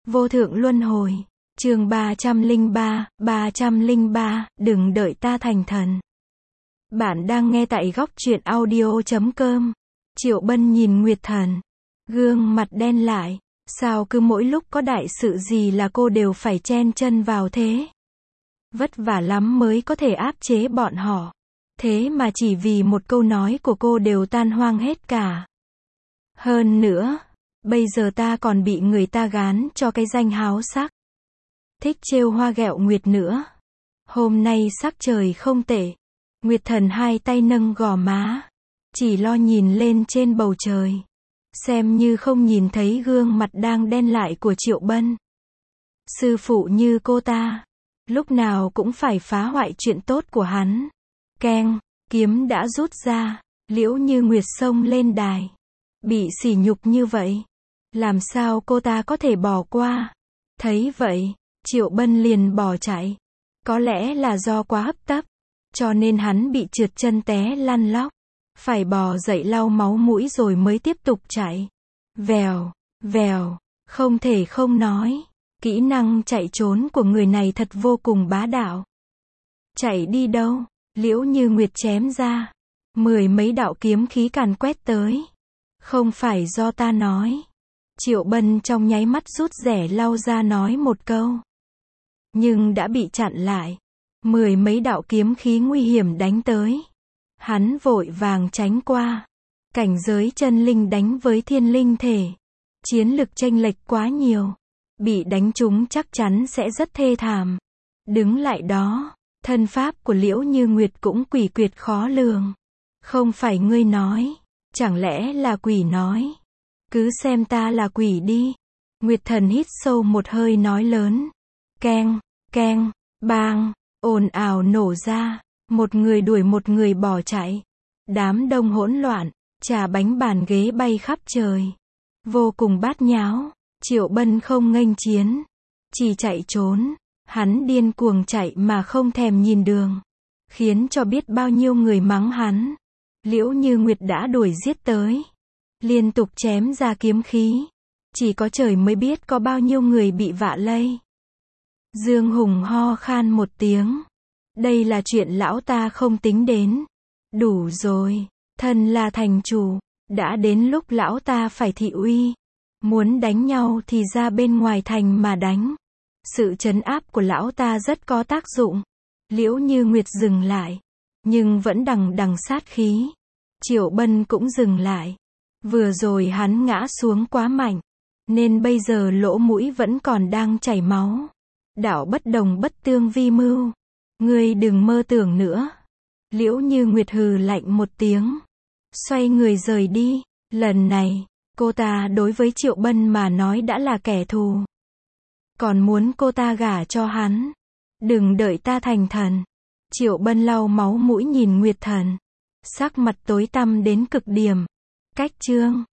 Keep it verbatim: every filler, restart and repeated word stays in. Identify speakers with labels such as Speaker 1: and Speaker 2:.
Speaker 1: Vô thượng luân hồi. Chương ba trăm lẻ ba, ba trăm lẻ ba, đừng đợi ta thành thần. Bạn đang nghe tại góc truyện audio chấm com. Triệu Bân nhìn Nguyệt Thần, gương mặt đen lại, sao cứ mỗi lúc có đại sự gì là cô đều phải chen chân vào thế? Vất vả lắm mới có thể áp chế bọn họ. Thế mà chỉ vì một câu nói của cô đều tan hoang hết cả. Hơn nữa, bây giờ ta còn bị người ta gán cho cái danh háo sắc. Thích trêu hoa ghẹo Nguyệt nữa. Hôm nay sắc trời không tệ. Nguyệt Thần hai tay nâng gò má, chỉ lo nhìn lên trên bầu trời, xem như không nhìn thấy gương mặt đang đen lại của Triệu Bân. Sư phụ như cô ta, lúc nào cũng phải phá hoại chuyện tốt của hắn. Keng, kiếm đã rút ra, Liễu Như Nguyệt xông lên đài. Bị sỉ nhục như vậy, làm sao cô ta có thể bỏ qua? Thấy vậy, Triệu Bân liền bỏ chạy. Có lẽ là do quá hấp tấp, cho nên hắn bị trượt chân té lăn lóc, phải bò dậy lau máu mũi rồi mới tiếp tục chạy. Vèo, vèo, không thể không nói, kỹ năng chạy trốn của người này thật vô cùng bá đạo. Chạy đi đâu? Liễu Như Nguyệt chém ra, mười mấy đạo kiếm khí càn quét tới. Không phải do ta nói. Triệu Bân trong nháy mắt rút rẻ lau ra nói một câu, nhưng đã bị chặn lại. Mười mấy đạo kiếm khí nguy hiểm đánh tới. Hắn vội vàng tránh qua. Cảnh giới chân linh đánh với thiên linh thể, chiến lực chênh lệch quá nhiều. Bị đánh trúng chắc chắn sẽ rất thê thảm. Đứng lại đó, thân pháp của Liễu Như Nguyệt cũng quỷ quyệt khó lường. Không phải ngươi nói, chẳng lẽ là quỷ nói? Cứ xem ta là quỷ đi. Nguyệt Thần hít sâu một hơi nói lớn. Keng, keng, bang, ồn ào nổ ra. Một người đuổi một người bỏ chạy. Đám đông hỗn loạn, trà bánh bàn ghế bay khắp trời. Vô cùng bát nháo. Triệu Bân không nghênh chiến, chỉ chạy trốn. Hắn điên cuồng chạy mà không thèm nhìn đường, khiến cho biết bao nhiêu người mắng hắn. Liễu Như Nguyệt đã đuổi giết tới, liên tục chém ra kiếm khí. Chỉ có trời mới biết có bao nhiêu người bị vạ lây. Dương Hùng ho khan một tiếng. Đây là chuyện lão ta không tính đến. Đủ rồi, thân là thành chủ, đã đến lúc lão ta phải thị uy. Muốn đánh nhau thì ra bên ngoài thành mà đánh. Sự trấn áp của lão ta rất có tác dụng. Liễu Như Nguyệt dừng lại, nhưng vẫn đằng đằng sát khí. Triệu Bân cũng dừng lại. Vừa rồi hắn ngã xuống quá mạnh, nên bây giờ lỗ mũi vẫn còn đang chảy máu. Đạo bất đồng bất tương vi mưu. Ngươi đừng mơ tưởng nữa. Liễu Như Nguyệt hừ lạnh một tiếng, xoay người rời đi. Lần này, cô ta đối với Triệu Bân mà nói đã là kẻ thù. Còn muốn cô ta gả cho hắn. Đừng đợi ta thành thần. Triệu Bân lau máu mũi nhìn Nguyệt Thần, sắc mặt tối tăm đến cực điểm. Cách chương